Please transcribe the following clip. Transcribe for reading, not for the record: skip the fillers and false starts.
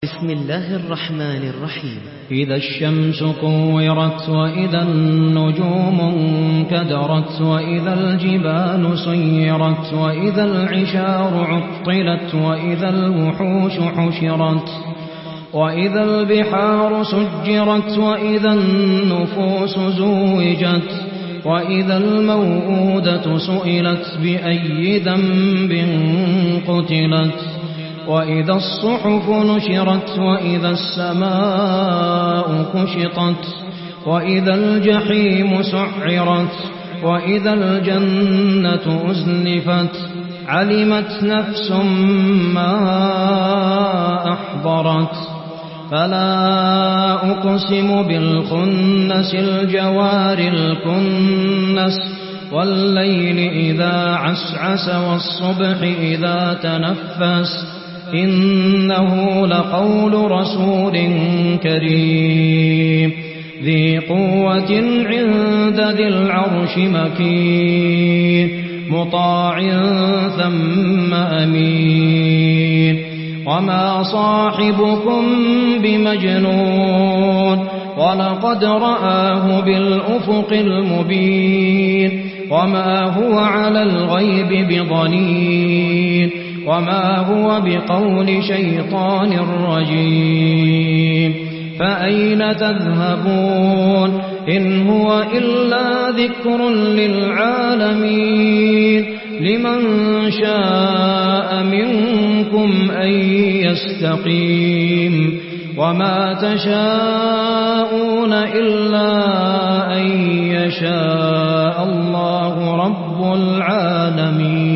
بسم الله الرحمن الرحيم. إذا الشمس كورت وإذا النجوم انكدرت وإذا الجبال سيرت وإذا العشار عطلت وإذا الوحوش حشرت وإذا البحار سجرت وإذا النفوس زوجت وإذا الموءودة سئلت بأي ذنب قتلت وإذا الصحف نشرت وإذا السماء كشطت وإذا الجحيم سعرت وإذا الجنة أزلفت علمت نفس ما أحضرت فلا أقسم بالخنس الجوار الكنس والليل إذا عسعس والصبح إذا تنفس إنه لقول رسول كريم ذي قوة عند ذي العرش مكين مطاع ثم أمين وما صاحبكم بمجنون ولقد رآه بالأفق المبين وما هو على الغيب بضنين وما هو بقول شيطان رجيم فأين تذهبون إن هو إلا ذكر للعالمين لمن شاء منكم أن يستقيم وما تشاءون إلا أن يشاء الله رب العالمين.